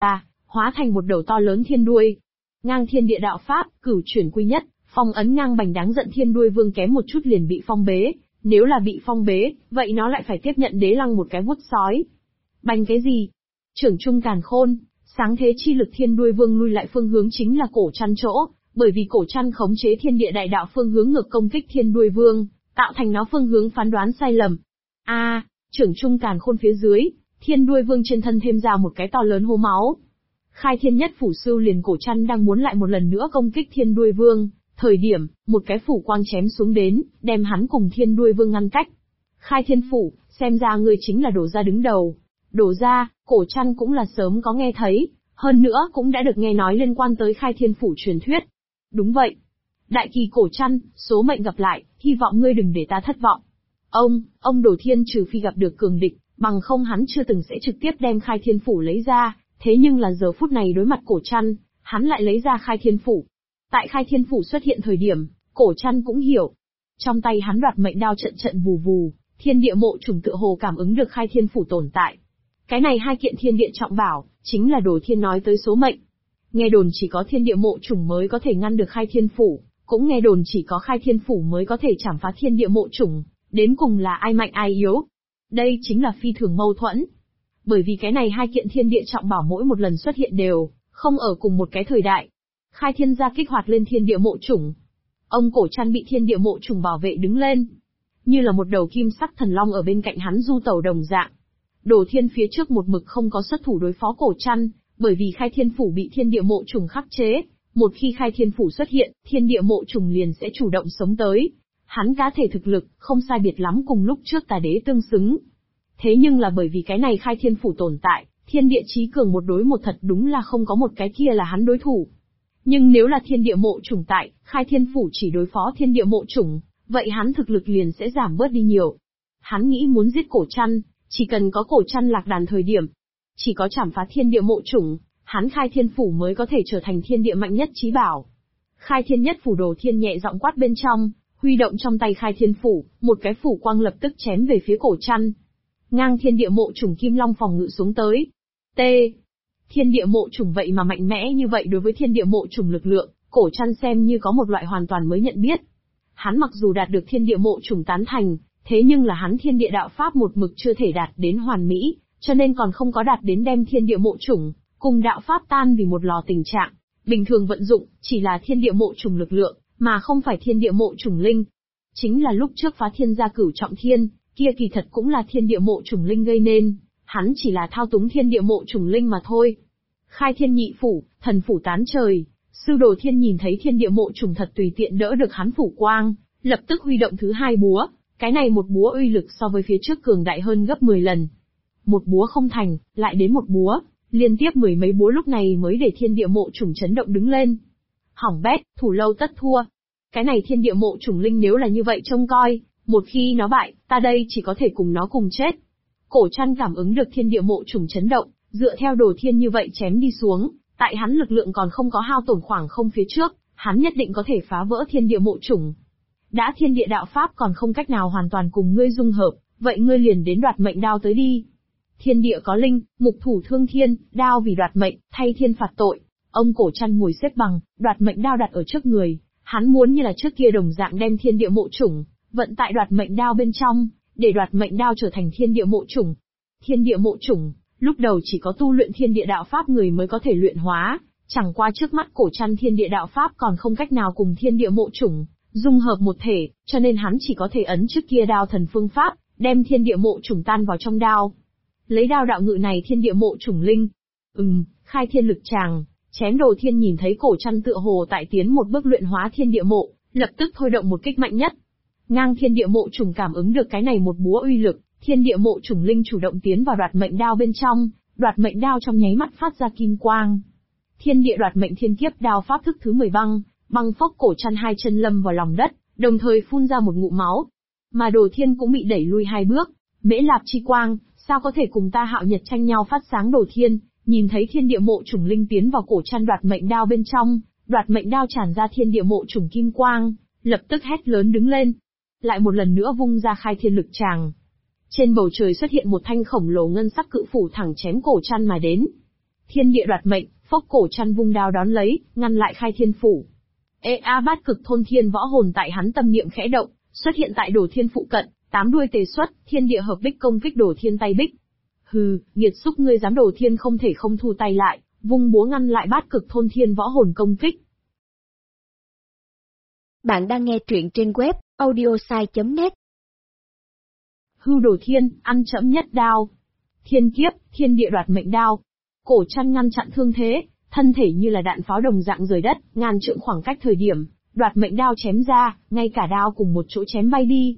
ra, hóa thành một đầu to lớn thiên đuôi. Ngang thiên địa đạo pháp, cửu chuyển quy nhất, phong ấn ngang bành đáng giận thiên đuôi vương kém một chút liền bị phong bế. Nếu là bị phong bế, vậy nó lại phải tiếp nhận đế lăng một cái vuốt sói. Bành cái gì? Trưởng trung càn khôn, sáng thế chi lực thiên đuôi vương lui lại phương hướng chính là cổ chăn chỗ, bởi vì cổ chăn khống chế thiên địa đại đạo phương hướng ngược công kích thiên đuôi vương, tạo thành nó phương hướng phán đoán sai lầm. Trưởng trung càn khôn phía dưới, thiên đuôi vương trên thân thêm ra một cái to lớn hố máu. Khai thiên nhất phủ sưu liền cổ chăn đang muốn lại một lần nữa công kích thiên đuôi vương, thời điểm, một cái phủ quang chém xuống đến, đem hắn cùng thiên đuôi vương ngăn cách. Khai thiên phủ, xem ra ngươi chính là Đổ gia đứng đầu. Đổ gia, cổ chăn cũng là sớm có nghe thấy, hơn nữa cũng đã được nghe nói liên quan tới khai thiên phủ truyền thuyết. Đúng vậy. Đại kỳ cổ chăn, số mệnh gặp lại, hy vọng ngươi đừng để ta thất vọng. Ông Đồ Thiên trừ phi gặp được cường địch, bằng không hắn chưa từng sẽ trực tiếp đem khai thiên phủ lấy ra, thế nhưng là giờ phút này đối mặt cổ chăn, hắn lại lấy ra khai thiên phủ. Tại khai thiên phủ xuất hiện thời điểm, cổ chăn cũng hiểu. Trong tay hắn đoạt mệnh đao trận trận vù vù, thiên địa mộ trùng tựa hồ cảm ứng được khai thiên phủ tồn tại. Cái này hai kiện thiên địa trọng bảo, chính là Đồ Thiên nói tới số mệnh. Nghe đồn chỉ có thiên địa mộ trùng mới có thể ngăn được khai thiên phủ, cũng nghe đồn chỉ có khai thiên phủ mới có thể chảm phá thiên địa mộ trùng, đến cùng là ai mạnh ai yếu. Đây chính là phi thường mâu thuẫn. Bởi vì cái này hai kiện thiên địa trọng bảo mỗi một lần xuất hiện đều không ở cùng một cái thời đại. Khai thiên gia kích hoạt lên thiên địa mộ trùng. Ông cổ chăn bị thiên địa mộ trùng bảo vệ đứng lên, như là một đầu kim sắc thần long ở bên cạnh hắn du tẩu đồng dạng. Đồ Thiên phía trước một mực không có xuất thủ đối phó cổ chăn, bởi vì khai thiên phủ bị thiên địa mộ trùng khắc chế. Một khi khai thiên phủ xuất hiện, thiên địa mộ trùng liền sẽ chủ động sống tới. Hắn cá thể thực lực, không sai biệt lắm cùng lúc trước Tà Đế tương xứng. Thế nhưng là bởi vì cái này khai thiên phủ tồn tại, thiên địa chí cường một đối một thật đúng là không có một cái kia là hắn đối thủ. Nhưng nếu là thiên địa mộ trùng tại, khai thiên phủ chỉ đối phó thiên địa mộ trùng, vậy hắn thực lực liền sẽ giảm bớt đi nhiều. Hắn nghĩ muốn giết cổ chăn, chỉ cần có cổ chăn lạc đàn thời điểm, chỉ có chảm phá thiên địa mộ trùng, hắn khai thiên phủ mới có thể trở thành thiên địa mạnh nhất chí bảo. Khai thiên nhất phủ Đồ Thiên nhẹ giọng quát bên trong, huy động trong tay khai thiên phủ, một cái phủ quang lập tức chém về phía cổ chăn. Ngang thiên địa mộ trùng kim long phòng ngự xuống tới. Thiên địa mộ trùng vậy mà mạnh mẽ như vậy đối với thiên địa mộ trùng lực lượng, cổ chăn xem như có một loại hoàn toàn mới nhận biết. Hắn mặc dù đạt được thiên địa mộ trùng tán thành, thế nhưng là hắn thiên địa đạo pháp một mực chưa thể đạt đến hoàn mỹ, cho nên còn không có đạt đến đem thiên địa mộ trùng cùng đạo pháp tan vì một lò tình trạng. Bình thường vận dụng, chỉ là thiên địa mộ trùng lực lượng, mà không phải thiên địa mộ trùng linh. Chính là lúc trước phá thiên gia cửu trọng thiên, kia kỳ thật cũng là thiên địa mộ trùng linh gây nên, hắn chỉ là thao túng thiên địa mộ trùng linh mà thôi. Khai thiên nhị phủ, thần phủ tán trời, sư Đồ Thiên nhìn thấy thiên địa mộ trùng thật tùy tiện đỡ được hắn phủ quang, lập tức huy động thứ hai búa, cái này một búa uy lực so với phía trước cường đại hơn gấp 10 lần. Một búa không thành, lại đến một búa, liên tiếp mười mấy búa lúc này mới để thiên địa mộ trùng chấn động đứng lên. Hỏng bét, thủ lâu tất thua. Cái này thiên địa mộ trùng linh nếu là như vậy trông coi, một khi nó bại, ta đây chỉ có thể cùng nó cùng chết. Cổ chăn cảm ứng được thiên địa mộ trùng chấn động, dựa theo Đồ Thiên như vậy chém đi xuống, tại hắn lực lượng còn không có hao tổn khoảng không phía trước, hắn nhất định có thể phá vỡ thiên địa mộ trùng. Đã thiên địa đạo pháp còn không cách nào hoàn toàn cùng ngươi dung hợp, vậy ngươi liền đến đoạt mệnh đao tới đi. Thiên địa có linh, mục thủ thương thiên, đao vì đoạt mệnh, thay thiên phạt tội. Ông cổ chăn ngồi xếp bằng, đoạt mệnh đao đặt ở trước người, hắn muốn như là trước kia đồng dạng đem thiên địa mộ trùng vận tại đoạt mệnh đao bên trong, để đoạt mệnh đao trở thành thiên địa mộ trùng. Thiên địa mộ trùng, lúc đầu chỉ có tu luyện thiên địa đạo pháp người mới có thể luyện hóa, chẳng qua trước mắt cổ chăn thiên địa đạo pháp còn không cách nào cùng thiên địa mộ trùng dung hợp một thể, cho nên hắn chỉ có thể ấn trước kia đao thần phương pháp, đem thiên địa mộ trùng tan vào trong đao. Lấy đao đạo ngự này thiên địa mộ trùng linh. Khai thiên lực tràng, chém Đồ Thiên nhìn thấy cổ chăn tựa hồ tại tiến một bước luyện hóa thiên địa mộ, lập tức thôi động một kích mạnh nhất. Ngang thiên địa mộ trùng cảm ứng được cái này một búa uy lực, thiên địa mộ trùng linh chủ động tiến vào đoạt mệnh đao bên trong, đoạt mệnh đao trong nháy mắt phát ra kim quang. Thiên địa đoạt mệnh thiên kiếp đao pháp thức thứ 10 băng phốc cổ chăn hai chân lâm vào lòng đất, đồng thời phun ra một ngụm máu. Mà Đồ Thiên cũng bị đẩy lui hai bước, Mễ Lạp chi quang, sao có thể cùng ta Hạo Nhật tranh nhau phát sáng. Đồ Thiên nhìn thấy thiên địa mộ trùng linh tiến vào cổ chăn đoạt mệnh đao bên trong, đoạt mệnh đao tràn ra thiên địa mộ trùng kim quang, lập tức hét lớn đứng lên. Lại một lần nữa vung ra khai thiên lực tràng. Trên bầu trời xuất hiện một thanh khổng lồ ngân sắc cự phủ thẳng chém cổ chăn mà đến. Thiên địa đoạt mệnh, phốc Cổ Trăn vung đao đón lấy, ngăn lại khai thiên phủ. Bát cực thôn thiên võ hồn tại hắn tâm niệm khẽ động, xuất hiện tại Đồ Thiên phụ cận, 8 đuôi tề xuất, thiên địa hợp bích công kích Đồ Thiên tay bích. Hừ, nghiệt xúc ngươi dám Đồ Thiên không thể không thu tay lại, vung búa ngăn lại bát cực thôn thiên võ hồn công kích. Bạn đang nghe truyện trên web audiosai.net. Hư Đồ Thiên, ăn chẫm nhất đao. Thiên kiếp, thiên địa đoạt mệnh đao. Cổ Trăn ngăn chặn thương thế, thân thể như là đạn pháo đồng dạng rời đất, ngàn trượng khoảng cách thời điểm, đoạt mệnh đao chém ra, ngay cả đao cùng một chỗ chém bay đi.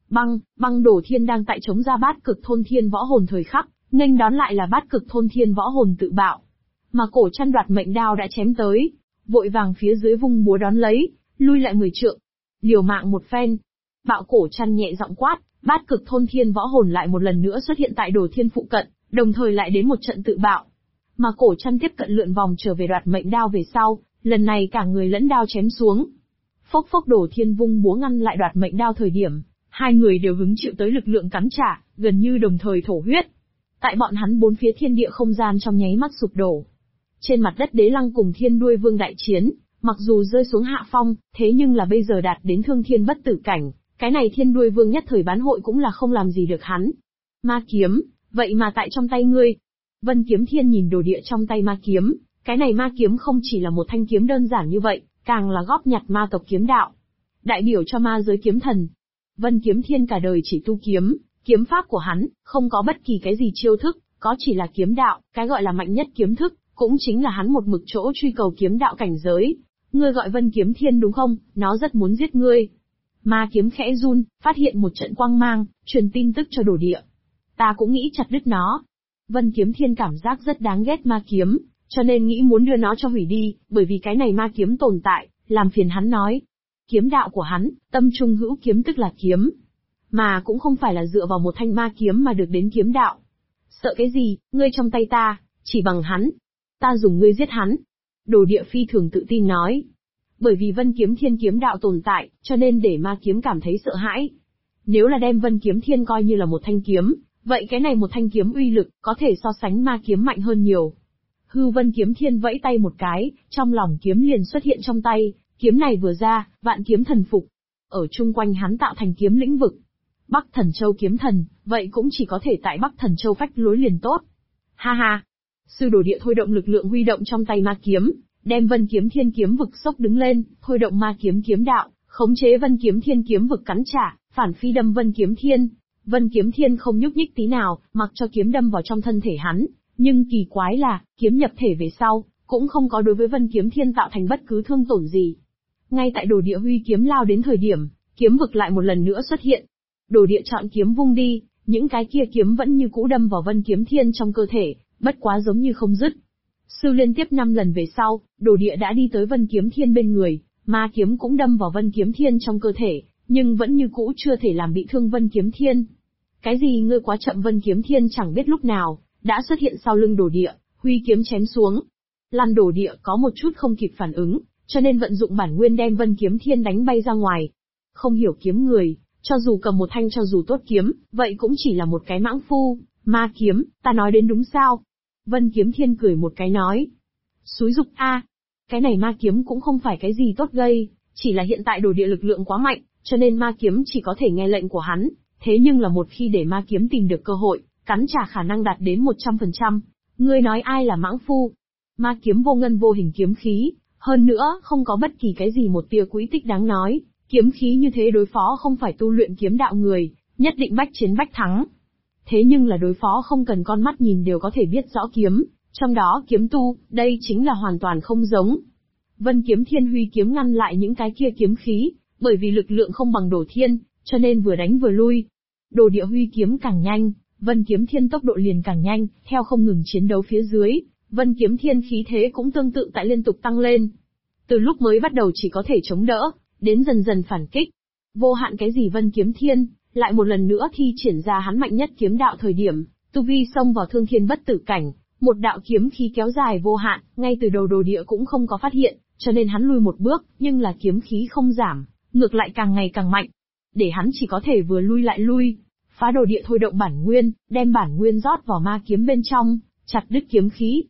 Băng Đồ Thiên đang tại chống ra bát cực thôn thiên võ hồn thời khắc, nghênh đón lại là bát cực thôn thiên võ hồn tự bạo. Mà Cổ Trăn đoạt mệnh đao đã chém tới, vội vàng phía dưới vung búa đón lấy, lui lại 10 trượng. Liều mạng một phen. Bạo Cổ Trăn nhẹ giọng quát, bát cực thôn thiên võ hồn lại một lần nữa xuất hiện tại Đồ Thiên phụ cận, đồng thời lại đến một trận tự bạo. Mà Cổ Trăn tiếp cận lượn vòng trở về đoạt mệnh đao về sau, lần này cả người lẫn đao chém xuống. Phốc Đồ Thiên vung búa ngăn lại đoạt mệnh đao thời điểm, hai người đều hứng chịu tới lực lượng cắn trả, gần như đồng thời thổ huyết. Tại bọn hắn bốn phía thiên địa không gian trong nháy mắt sụp đổ. Trên mặt đất Đế Lăng cùng Thiên Đuôi Vương đại chiến, mặc dù rơi xuống hạ phong, thế nhưng là bây giờ đạt đến thương thiên bất tử cảnh, cái này Thiên Đuôi Vương nhất thời bán hội cũng là không làm gì được hắn. Ma kiếm, vậy mà tại trong tay ngươi. Vân Kiếm Thiên nhìn đồ địa trong tay ma kiếm, cái này ma kiếm không chỉ là một thanh kiếm đơn giản như vậy, càng là góp nhặt ma tộc kiếm đạo. Đại biểu cho ma giới kiếm thần. Vân Kiếm Thiên cả đời chỉ tu kiếm, kiếm pháp của hắn, không có bất kỳ cái gì chiêu thức, có chỉ là kiếm đạo, cái gọi là mạnh nhất kiếm thức, cũng chính là hắn một mực chỗ truy cầu kiếm đạo cảnh giới. Ngươi gọi Vân Kiếm Thiên đúng không, nó rất muốn giết ngươi. Ma kiếm khẽ run, phát hiện một trận quang mang, truyền tin tức cho đồ địa. Ta cũng nghĩ chặt đứt nó. Vân Kiếm Thiên cảm giác rất đáng ghét ma kiếm, cho nên nghĩ muốn đưa nó cho hủy đi, bởi vì cái này ma kiếm tồn tại, làm phiền hắn nói. Kiếm đạo của hắn, tâm trung hữu kiếm tức là kiếm. Mà cũng không phải là dựa vào một thanh ma kiếm mà được đến kiếm đạo. Sợ cái gì, ngươi trong tay ta, chỉ bằng hắn. Ta dùng ngươi giết hắn. Đồ địa phi thường tự tin nói. Bởi vì Vân Kiếm Thiên kiếm đạo tồn tại, cho nên để ma kiếm cảm thấy sợ hãi. Nếu là đem Vân Kiếm Thiên coi như là một thanh kiếm, vậy cái này một thanh kiếm uy lực, có thể so sánh ma kiếm mạnh hơn nhiều. Hư Vân Kiếm Thiên vẫy tay một cái, trong lòng kiếm liền xuất hiện trong tay, kiếm này vừa ra, vạn kiếm thần phục. Ở chung quanh hắn tạo thành kiếm lĩnh vực. Bắc Thần Châu kiếm thần, vậy cũng chỉ có thể tại Bắc Thần Châu phách lối liền tốt. Ha ha! Sư đồ địa thôi động lực lượng huy động trong tay ma kiếm, đem Vân Kiếm Thiên kiếm vực sốc đứng lên, thôi động ma kiếm kiếm đạo, khống chế Vân Kiếm Thiên kiếm vực cắn trả, phản phi đâm Vân Kiếm Thiên. Vân Kiếm Thiên không nhúc nhích tí nào, mặc cho kiếm đâm vào trong thân thể hắn, nhưng kỳ quái là, kiếm nhập thể về sau, cũng không có đối với Vân Kiếm Thiên tạo thành bất cứ thương tổn gì. Ngay tại đồ địa huy kiếm lao đến thời điểm, kiếm vực lại một lần nữa xuất hiện. Đồ địa chọn kiếm vung đi, những cái kia kiếm vẫn như cũ đâm vào Vân Kiếm Thiên trong cơ thể, bất quá giống như không dứt. Sư liên tiếp 5 lần về sau, đồ địa đã đi tới Vân Kiếm Thiên bên người, ma kiếm cũng đâm vào Vân Kiếm Thiên trong cơ thể, nhưng vẫn như cũ chưa thể làm bị thương Vân Kiếm Thiên. Cái gì ngươi quá chậm? Vân Kiếm Thiên chẳng biết lúc nào, đã xuất hiện sau lưng đồ địa, huy kiếm chém xuống. Lăn đồ địa có một chút không kịp phản ứng, cho nên vận dụng bản nguyên đem Vân Kiếm Thiên đánh bay ra ngoài. Không hiểu kiếm người, cho dù cầm một thanh cho dù tốt kiếm, vậy cũng chỉ là một cái mãng phu, ma kiếm, ta nói đến đúng sao? Vân Kiếm Thiên cười một cái nói. Xúi dục a, cái này ma kiếm cũng không phải cái gì tốt gây, chỉ là hiện tại đồ địa lực lượng quá mạnh, cho nên ma kiếm chỉ có thể nghe lệnh của hắn, thế nhưng là một khi để ma kiếm tìm được cơ hội, cắn trả khả năng đạt đến 100%. Ngươi nói ai là mãng phu? Ma kiếm vô ngân vô hình kiếm khí, hơn nữa không có bất kỳ cái gì một tia quỹ tích đáng nói, kiếm khí như thế đối phó không phải tu luyện kiếm đạo người, nhất định bách chiến bách thắng. Thế nhưng là đối phó không cần con mắt nhìn đều có thể biết rõ kiếm, trong đó kiếm tu, đây chính là hoàn toàn không giống. Vân Kiếm Thiên huy kiếm ngăn lại những cái kia kiếm khí, bởi vì lực lượng không bằng Đồ Thiên, cho nên vừa đánh vừa lui. Đồ địa huy kiếm càng nhanh, Vân Kiếm Thiên tốc độ liền càng nhanh, theo không ngừng chiến đấu phía dưới, Vân Kiếm Thiên khí thế cũng tương tự tại liên tục tăng lên. Từ lúc mới bắt đầu chỉ có thể chống đỡ, đến dần dần phản kích. Vô hạn cái gì Vân Kiếm Thiên, lại một lần nữa thi triển ra hắn mạnh nhất kiếm đạo thời điểm, tu vi xông vào thương thiên bất tử cảnh, một đạo kiếm khí kéo dài vô hạn, ngay từ đầu đồ địa cũng không có phát hiện, cho nên hắn lui một bước, nhưng là kiếm khí không giảm, ngược lại càng ngày càng mạnh. Để hắn chỉ có thể vừa lui lại lui, phá đồ địa thôi động bản nguyên, đem bản nguyên rót vào ma kiếm bên trong, chặt đứt kiếm khí.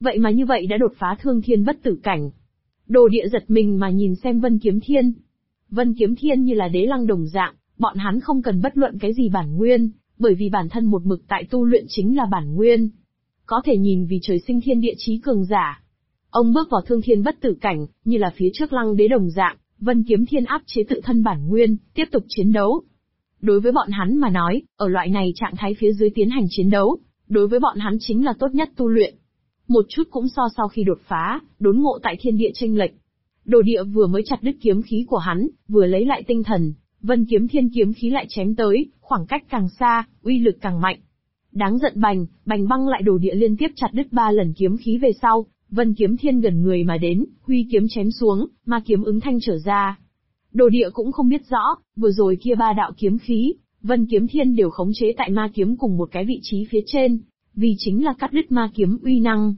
vậy mà như vậy đã đột phá thương thiên bất tử cảnh. Đồ địa giật mình mà nhìn xem Vân Kiếm Thiên. Vân Kiếm Thiên như là đế lăng đồng dạng, bọn hắn không cần bất luận cái gì bản nguyên, bởi vì bản thân một mực tại tu luyện chính là bản nguyên. Có thể nhìn vì trời sinh thiên địa chí cường giả. Ông bước vào thương thiên bất tử cảnh, như là phía trước lăng đế đồng dạng, Vân Kiếm Thiên áp chế tự thân bản nguyên, tiếp tục chiến đấu. Đối với bọn hắn mà nói, ở loại này trạng thái phía dưới tiến hành chiến đấu, đối với bọn hắn chính là tốt nhất tu luyện. Một chút cũng sau khi đột phá, đốn ngộ tại thiên địa chênh lệch. Đồ địa vừa mới chặt đứt kiếm khí của hắn, vừa lấy lại tinh thần, Vân Kiếm Thiên kiếm khí lại chém tới, khoảng cách càng xa, uy lực càng mạnh. Đáng giận bành băng lại đồ địa liên tiếp chặt đứt 3 lần kiếm khí về sau, Vân Kiếm Thiên gần người mà đến, huy kiếm chém xuống, ma kiếm ứng thanh trở ra. Đồ địa cũng không biết rõ, vừa rồi kia 3 đạo kiếm khí, Vân Kiếm Thiên đều khống chế tại ma kiếm cùng một cái vị trí phía trên, vì chính là cắt đứt ma kiếm uy năng.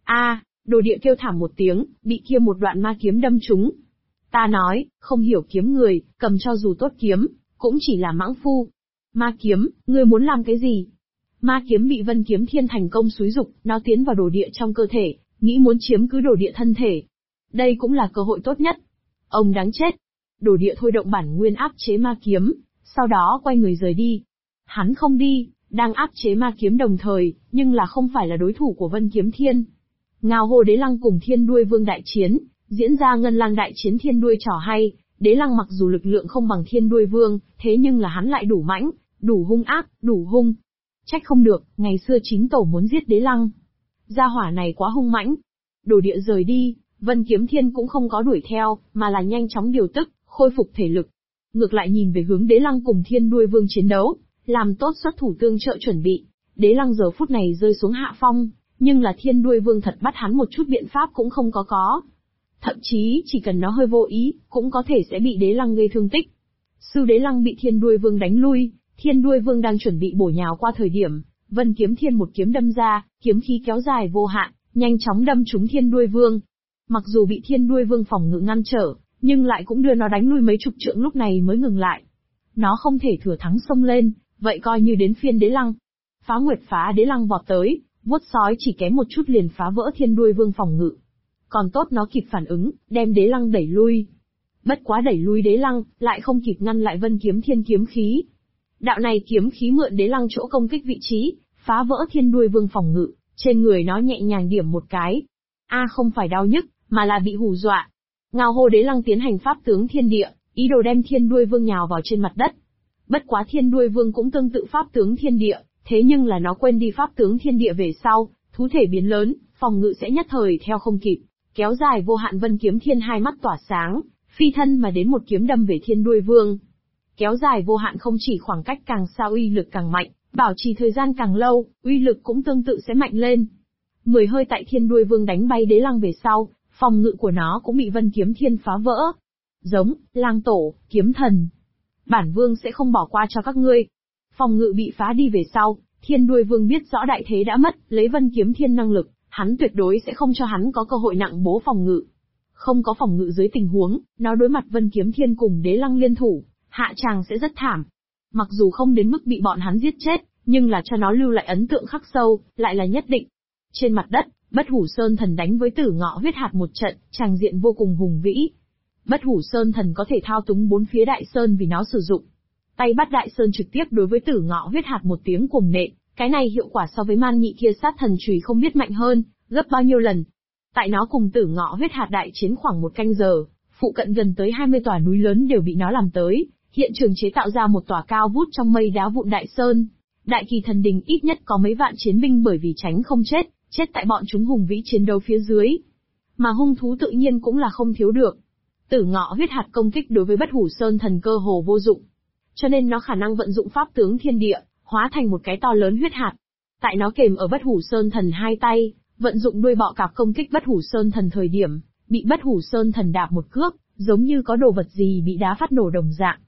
Đồ địa kêu thảm một tiếng, bị kia một đoạn ma kiếm đâm trúng. Ta nói, không hiểu kiếm người, cầm cho dù tốt kiếm, cũng chỉ là mãng phu. Ma kiếm, ngươi muốn làm cái gì? Ma kiếm bị Vân Kiếm Thiên thành công xúi dục, nó tiến vào đồ địa trong cơ thể, nghĩ muốn chiếm cứ đồ địa thân thể. Đây cũng là cơ hội tốt nhất. Ông đáng chết. Đồ địa thôi động bản nguyên áp chế ma kiếm, sau đó quay người rời đi. Hắn không đi, đang áp chế ma kiếm đồng thời, nhưng là không phải là đối thủ của Vân Kiếm Thiên. Ngao Hô Đế Lăng cùng Thiên Đuôi Vương đại chiến, diễn ra ngân lang đại chiến thiên đuôi trò hay, Đế Lăng mặc dù lực lượng không bằng Thiên Đuôi Vương, thế nhưng là hắn lại đủ mãnh, đủ hung ác, đủ hung. Trách không được, ngày xưa chính tổ muốn giết Đế Lăng. Gia hỏa này quá hung mãnh. Đồ địa rời đi, Vân Kiếm Thiên cũng không có đuổi theo, mà là nhanh chóng điều tức, khôi phục thể lực. Ngược lại nhìn về hướng Đế Lăng cùng Thiên Đuôi Vương chiến đấu, làm tốt xuất thủ tương trợ chuẩn bị. Đế Lăng giờ phút này rơi xuống hạ phong, nhưng là Thiên Đuôi Vương thật bắt hắn một chút biện pháp cũng không có. Thậm chí chỉ cần nó hơi vô ý, cũng có thể sẽ bị Đế Lăng gây thương tích. Sư Đế Lăng bị Thiên Đuôi Vương đánh lui, Thiên Đuôi Vương đang chuẩn bị bổ nhào qua thời điểm, Vân Kiếm Thiên một kiếm đâm ra, kiếm khí kéo dài vô hạn, nhanh chóng đâm trúng Thiên Đuôi Vương. Mặc dù bị Thiên Đuôi Vương phòng ngự ngăn trở, nhưng lại cũng đưa nó đánh lui mấy chục trượng lúc này mới ngừng lại. Nó không thể thừa thắng xông lên, vậy coi như đến phiên Đế Lăng. Phá Nguyệt Phá Đế Lăng vọt tới, vuốt sói chỉ kém một chút liền phá vỡ Thiên Đuôi Vương phòng ngự. Còn tốt nó kịp phản ứng, đem Đế Lăng đẩy lui. Bất quá đẩy lui Đế Lăng, lại không kịp ngăn lại Vân Kiếm Thiên kiếm khí. Đạo này kiếm khí mượn Đế Lăng chỗ công kích vị trí, phá vỡ Thiên Đuôi Vương phòng ngự, trên người nó nhẹ nhàng điểm một cái. Không phải đau nhức, mà là bị hù dọa. Ngao Hô Đế Lăng tiến hành pháp tướng thiên địa, ý đồ đem Thiên Đuôi Vương nhào vào trên mặt đất. Bất quá Thiên Đuôi Vương cũng tương tự pháp tướng thiên địa, thế nhưng là nó quên đi pháp tướng thiên địa về sau, thú thể biến lớn, phòng ngự sẽ nhất thời theo không kịp, kéo dài vô hạn. Vân Kiếm Thiên hai mắt tỏa sáng, phi thân mà đến một kiếm đâm về Thiên Đuôi Vương. Kéo dài vô hạn không chỉ khoảng cách càng xa uy lực càng mạnh, bảo trì thời gian càng lâu, uy lực cũng tương tự sẽ mạnh lên. 10 hơi tại Thiên Đuôi Vương đánh bay Đế Lăng về sau, phòng ngự của nó cũng bị Vân Kiếm Thiên phá vỡ. Giống, lang tổ, kiếm thần. Bản vương sẽ không bỏ qua cho các ngươi. Phòng ngự bị phá đi về sau, Thiên Đuôi Vương biết rõ đại thế đã mất, lấy Vân Kiếm Thiên năng lực, hắn tuyệt đối sẽ không cho hắn có cơ hội nặng bố phòng ngự. Không có phòng ngự dưới tình huống, nó đối mặt Vân Kiếm Thiên cùng Đế Lăng liên thủ, hạ tràng sẽ rất thảm. Mặc dù không đến mức bị bọn hắn giết chết, nhưng là cho nó lưu lại ấn tượng khắc sâu, lại là nhất định. Trên mặt đất, Bất Hủ Sơn Thần đánh với Tử Ngọ Huyết Hạt một trận, tràng diện vô cùng hùng vĩ. Bất Hủ Sơn Thần có thể thao túng 4 phía đại sơn vì nó sử dụng. Tay bắt đại sơn trực tiếp đối với Tử Ngọ Huyết Hạt một tiếng cuồng nện, cái này hiệu quả so với man nhị kia sát thần chùy không biết mạnh hơn, gấp bao nhiêu lần. Tại nó cùng Tử Ngọ Huyết Hạt đại chiến khoảng 1 canh giờ, phụ cận gần tới 20 tòa núi lớn đều bị nó làm tới, hiện trường chế tạo ra một tòa cao vút trong mây đá vụn đại sơn. Đại Kỳ Thần Đình ít nhất có mấy vạn chiến binh bởi vì tránh không chết, chết tại bọn chúng hùng vĩ chiến đấu phía dưới. Mà hung thú tự nhiên cũng là không thiếu được. Tử Ngọ Huyết Hạt công kích đối với Bất Hủ Sơn Thần cơ hồ vô dụng, cho nên nó khả năng vận dụng pháp tướng thiên địa, hóa thành một cái to lớn huyết hạt. Tại nó kềm ở Bất Hủ Sơn Thần hai tay, vận dụng đuôi bọ cạp công kích Bất Hủ Sơn Thần thời điểm, bị Bất Hủ Sơn Thần đạp một cước, giống như có đồ vật gì bị đá phát nổ đồng dạng.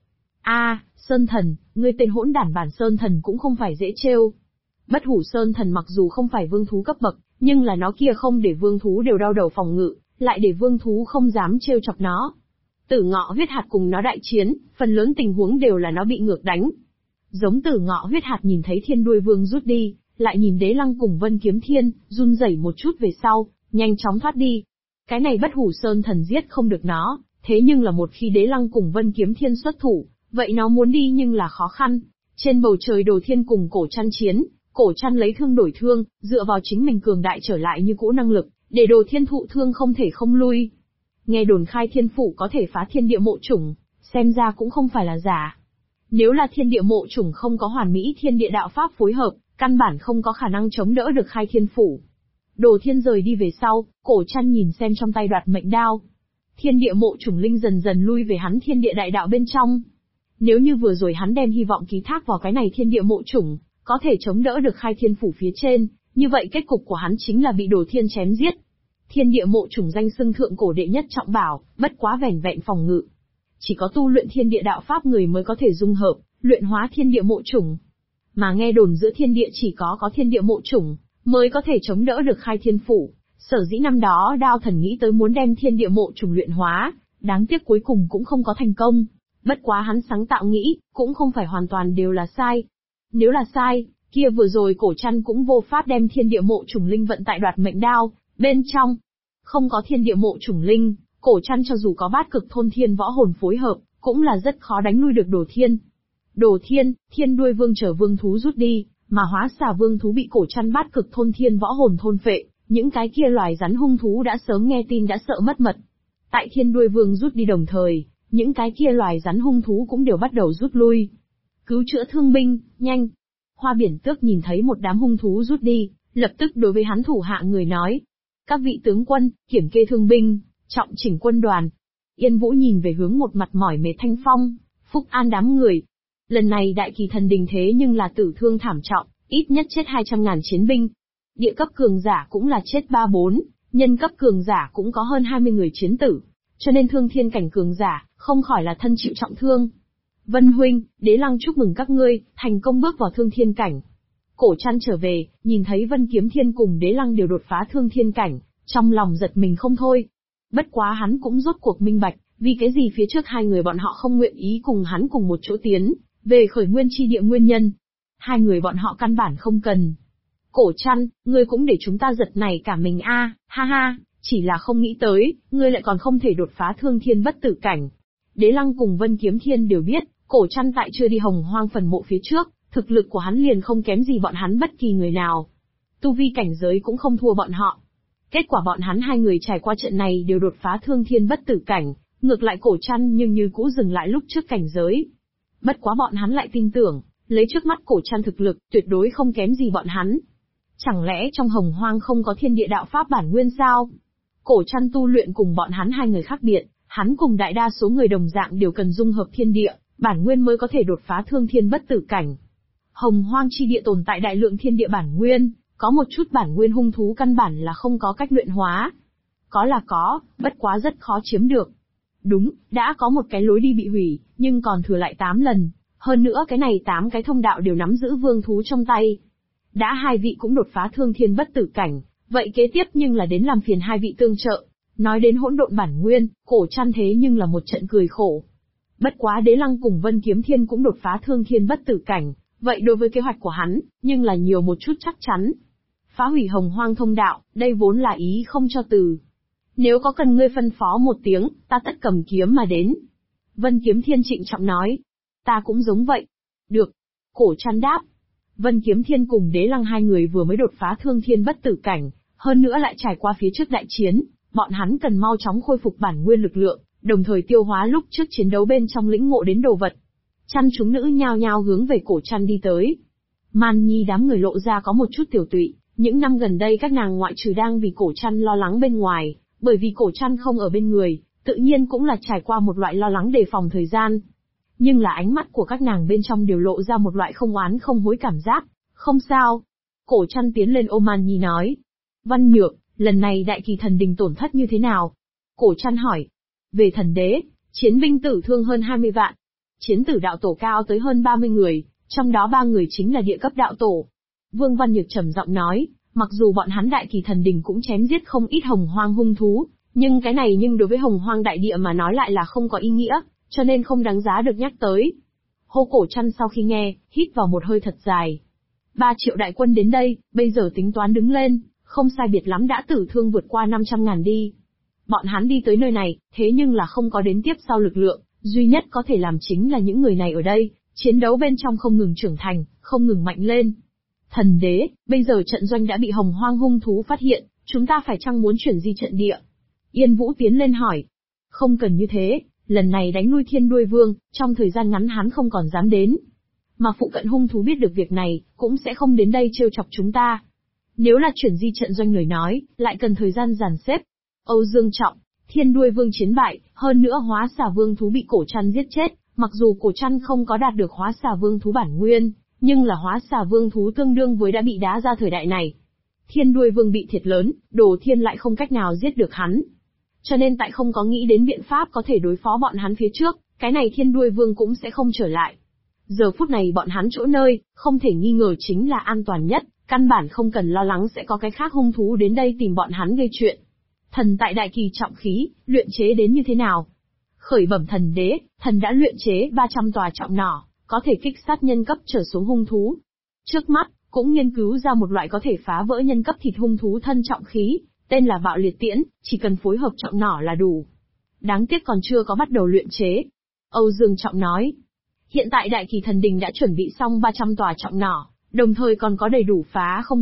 Sơn Thần, ngươi tên hỗn đản bản Sơn Thần cũng không phải dễ trêu. Bất Hủ Sơn Thần mặc dù không phải vương thú cấp bậc, nhưng là nó kia không để vương thú đều đau đầu phòng ngự, lại để vương thú không dám trêu chọc nó. Tử Ngọ Huyết Hạt cùng nó đại chiến, phần lớn tình huống đều là nó bị ngược đánh. Giống Tử Ngọ Huyết Hạt nhìn thấy Thiên Đuôi Vương rút đi, lại nhìn Đế Lăng cùng Vân Kiếm Thiên, run rẩy một chút về sau, nhanh chóng thoát đi. Cái này Bất Hủ Sơn thần giết không được nó, thế nhưng là một khi Đế Lăng cùng Vân Kiếm Thiên xuất thủ, vậy nó muốn đi nhưng là khó khăn. Trên bầu trời Đồ Thiên cùng Cổ Trăn chiến, Cổ Trăn lấy thương đổi thương, dựa vào chính mình cường đại trở lại như cũ năng lực, để Đồ Thiên thụ thương không thể không lui. Nghe đồn khai thiên phủ có thể phá thiên địa mộ chủng, xem ra cũng không phải là giả. Nếu là thiên địa mộ chủng không có hoàn mỹ thiên địa đạo pháp phối hợp, căn bản không có khả năng chống đỡ được khai thiên phủ. Đồ Thiên rời đi về sau, Cổ Trăn nhìn xem trong tay đoạt mệnh đao. Thiên địa mộ chủng linh dần dần lui về hắn thiên địa đại đạo bên trong. Nếu như vừa rồi hắn đem hy vọng ký thác vào cái này thiên địa mộ chủng, có thể chống đỡ được khai thiên phủ phía trên, như vậy kết cục của hắn chính là bị Đồ Thiên chém giết. Thiên địa mộ chủng danh xưng thượng cổ đệ nhất trọng bảo, bất quá vẻn vẹn phòng ngự. Chỉ có tu luyện thiên địa đạo pháp người mới có thể dung hợp, luyện hóa thiên địa mộ chủng. Mà nghe đồn giữa thiên địa chỉ có thiên địa mộ chủng, mới có thể chống đỡ được khai thiên phủ. Sở dĩ năm đó Đao Thần nghĩ tới muốn đem thiên địa mộ chủng luyện hóa, đáng tiếc cuối cùng cũng không có thành công. Bất quá hắn sáng tạo nghĩ, cũng không phải hoàn toàn đều là sai. Nếu là sai, kia vừa rồi Cổ Trăn cũng vô pháp đem thiên địa mộ chủng linh vận tại đoạt mệnh đao, bên trong. Không có thiên địa mộ chủng linh, Cổ Trăn cho dù có bát cực thôn thiên võ hồn phối hợp, cũng là rất khó đánh lui được Đồ Thiên. Đồ Thiên, thiên đuôi vương trở vương thú rút đi, mà hóa xà vương thú bị Cổ Trăn bát cực thôn thiên võ hồn thôn phệ, những cái kia loài rắn hung thú đã sớm nghe tin đã sợ mất mật. Tại thiên đuôi vương rút đi đồng thời, những cái kia loài rắn hung thú cũng đều bắt đầu rút lui. Cứu chữa thương binh, nhanh. Hoa Biển Tước nhìn thấy một đám hung thú rút đi, lập tức đối với hắn thủ hạ người nói. Các vị tướng quân, kiểm kê thương binh, trọng chỉnh quân đoàn. Yên Vũ nhìn về hướng một mặt mỏi mệt Thanh Phong, Phúc An đám người. Lần này đại kỳ thần đình thế nhưng là tử thương thảm trọng, ít nhất chết 200.000 chiến binh. Địa cấp cường giả cũng là chết 3-4, nhân cấp cường giả cũng có hơn 20 người chiến tử. Cho nên thương thiên cảnh cường giả, không khỏi là thân chịu trọng thương. Vân huynh, Đế Lăng chúc mừng các ngươi, thành công bước vào thương thiên cảnh. Cổ Trăn trở về, nhìn thấy Vân Kiếm Thiên cùng Đế Lăng đều đột phá thương thiên cảnh, trong lòng giật mình không thôi. Bất quá hắn cũng rốt cuộc minh bạch, vì cái gì phía trước hai người bọn họ không nguyện ý cùng hắn cùng một chỗ tiến, về khởi nguyên chi địa nguyên nhân. Hai người bọn họ căn bản không cần. Cổ Trăn, ngươi cũng để chúng ta giật này cả mình a, ha ha, chỉ là không nghĩ tới, ngươi lại còn không thể đột phá thương thiên bất tử cảnh. Đế Lăng cùng Vân Kiếm Thiên đều biết, Cổ Trăn tại chưa đi Hồng Hoang phần mộ phía trước, thực lực của hắn liền không kém gì bọn hắn bất kỳ người nào. Tu vi cảnh giới cũng không thua bọn họ. Kết quả bọn hắn hai người trải qua trận này đều đột phá thương thiên bất tử cảnh, ngược lại Cổ Trăn nhưng như cũ dừng lại lúc trước cảnh giới. Bất quá bọn hắn lại tin tưởng, lấy trước mắt Cổ Trăn thực lực, tuyệt đối không kém gì bọn hắn. Chẳng lẽ trong Hồng Hoang không có thiên địa đạo pháp bản nguyên sao? Cổ Trăn tu luyện cùng bọn hắn hai người khác biệt, hắn cùng đại đa số người đồng dạng đều cần dung hợp thiên địa, bản nguyên mới có thể đột phá thương thiên bất tử cảnh. Hồng Hoang chi địa tồn tại đại lượng thiên địa bản nguyên, có một chút bản nguyên hung thú căn bản là không có cách luyện hóa. Có là có, bất quá rất khó chiếm được. Đúng, đã có một cái lối đi bị hủy, nhưng còn thừa lại 8 lần, hơn nữa cái này 8 cái thông đạo đều nắm giữ vương thú trong tay. Đã hai vị cũng đột phá thương thiên bất tử cảnh, vậy kế tiếp nhưng là đến làm phiền hai vị tương trợ. Nói đến hỗn độn bản nguyên, Cổ Trăn thế nhưng là một trận cười khổ. Bất quá Đế Lăng cùng Vân Kiếm Thiên cũng đột phá thương thiên bất tử cảnh, vậy đối với kế hoạch của hắn, nhưng là nhiều một chút chắc chắn. Phá hủy Hồng Hoang thông đạo, đây vốn là ý không cho từ. Nếu có cần ngươi phân phó một tiếng, ta tất cầm kiếm mà đến. Vân Kiếm Thiên trịnh trọng nói. Ta cũng giống vậy. Được. Cổ Trăn đáp. Vân Kiếm Thiên cùng Đế Lăng hai người vừa mới đột phá thương thiên bất tử cảnh, hơn nữa lại trải qua phía trước đại chiến, bọn hắn cần mau chóng khôi phục bản nguyên lực lượng, đồng thời tiêu hóa lúc trước chiến đấu bên trong lĩnh ngộ đến đồ vật. Chăn chúng nữ nhao nhao hướng về Cổ Trăn đi tới. Man Nhi đám người lộ ra có một chút tiểu tụy, những năm gần đây các nàng ngoại trừ đang vì Cổ Trăn lo lắng bên ngoài, bởi vì Cổ Trăn không ở bên người, tự nhiên cũng là trải qua một loại lo lắng đề phòng thời gian. Nhưng là ánh mắt của các nàng bên trong đều lộ ra một loại không oán không hối cảm giác. Không sao. Cổ Trăn tiến lên ôm Man Nhi nói. Văn Nhược, lần này đại kỳ thần đình tổn thất như thế nào? Cổ Trăn hỏi. Về thần đế, chiến binh tử thương hơn 20 vạn. Chiến tử đạo tổ cao tới hơn 30 người, trong đó 3 người chính là địa cấp đạo tổ. Vương Văn Nhược trầm giọng nói, mặc dù bọn hắn đại kỳ thần đình cũng chém giết không ít Hồng Hoang hung thú, nhưng cái này đối với Hồng Hoang đại địa mà nói lại là không có ý nghĩa, cho nên không đáng giá được nhắc tới. Hô Cổ Trăn sau khi nghe, hít vào một hơi thật dài. 3 triệu đại quân đến đây, bây giờ tính toán đứng lên, không sai biệt lắm đã tử thương vượt qua 500.000 đi. Bọn hắn đi tới nơi này, thế nhưng là không có đến tiếp sau lực lượng, duy nhất có thể làm chính là những người này ở đây, chiến đấu bên trong không ngừng trưởng thành, không ngừng mạnh lên. Thần đế, bây giờ trận doanh đã bị hồng hoang hung thú phát hiện, chúng ta phải chăng muốn chuyển di trận địa? Yên Vũ tiến lên hỏi. Không cần như thế, lần này đánh lui Thiên Đuôi Vương, trong thời gian ngắn hắn không còn dám đến. Mà phụ cận hung thú biết được việc này, cũng sẽ không đến đây trêu chọc chúng ta. Nếu là chuyển di trận doanh lời nói, lại cần thời gian dàn xếp. Âu Dương Trọng, Thiên Đuôi Vương chiến bại, hơn nữa Hóa Xà Vương thú bị Cổ Trăn giết chết, mặc dù Cổ Trăn không có đạt được Hóa Xà Vương thú bản nguyên, nhưng là Hóa Xà Vương thú tương đương với đã bị đá ra thời đại này. Thiên Đuôi Vương bị thiệt lớn, Đồ Thiên lại không cách nào giết được hắn. Cho nên tại không có nghĩ đến biện pháp có thể đối phó bọn hắn phía trước, cái này Thiên Đuôi Vương cũng sẽ không trở lại. Giờ phút này bọn hắn chỗ nơi, không thể nghi ngờ chính là an toàn nhất, căn bản không cần lo lắng sẽ có cái khác hung thú đến đây tìm bọn hắn gây chuyện. Thần tại đại kỳ trọng khí, luyện chế đến như thế nào? Khởi bẩm thần đế, thần đã luyện chế 300 tòa trọng nỏ, có thể kích sát nhân cấp trở xuống hung thú. Trước mắt, cũng nghiên cứu ra một loại có thể phá vỡ nhân cấp thịt hung thú thân trọng khí, tên là Bạo Liệt Tiễn, chỉ cần phối hợp trọng nỏ là đủ. Đáng tiếc còn chưa có bắt đầu luyện chế. Âu Dương Trọng nói. Hiện tại đại kỳ thần đình đã chuẩn bị xong 300 tòa trọng nỏ, đồng thời còn có đầy đủ phá không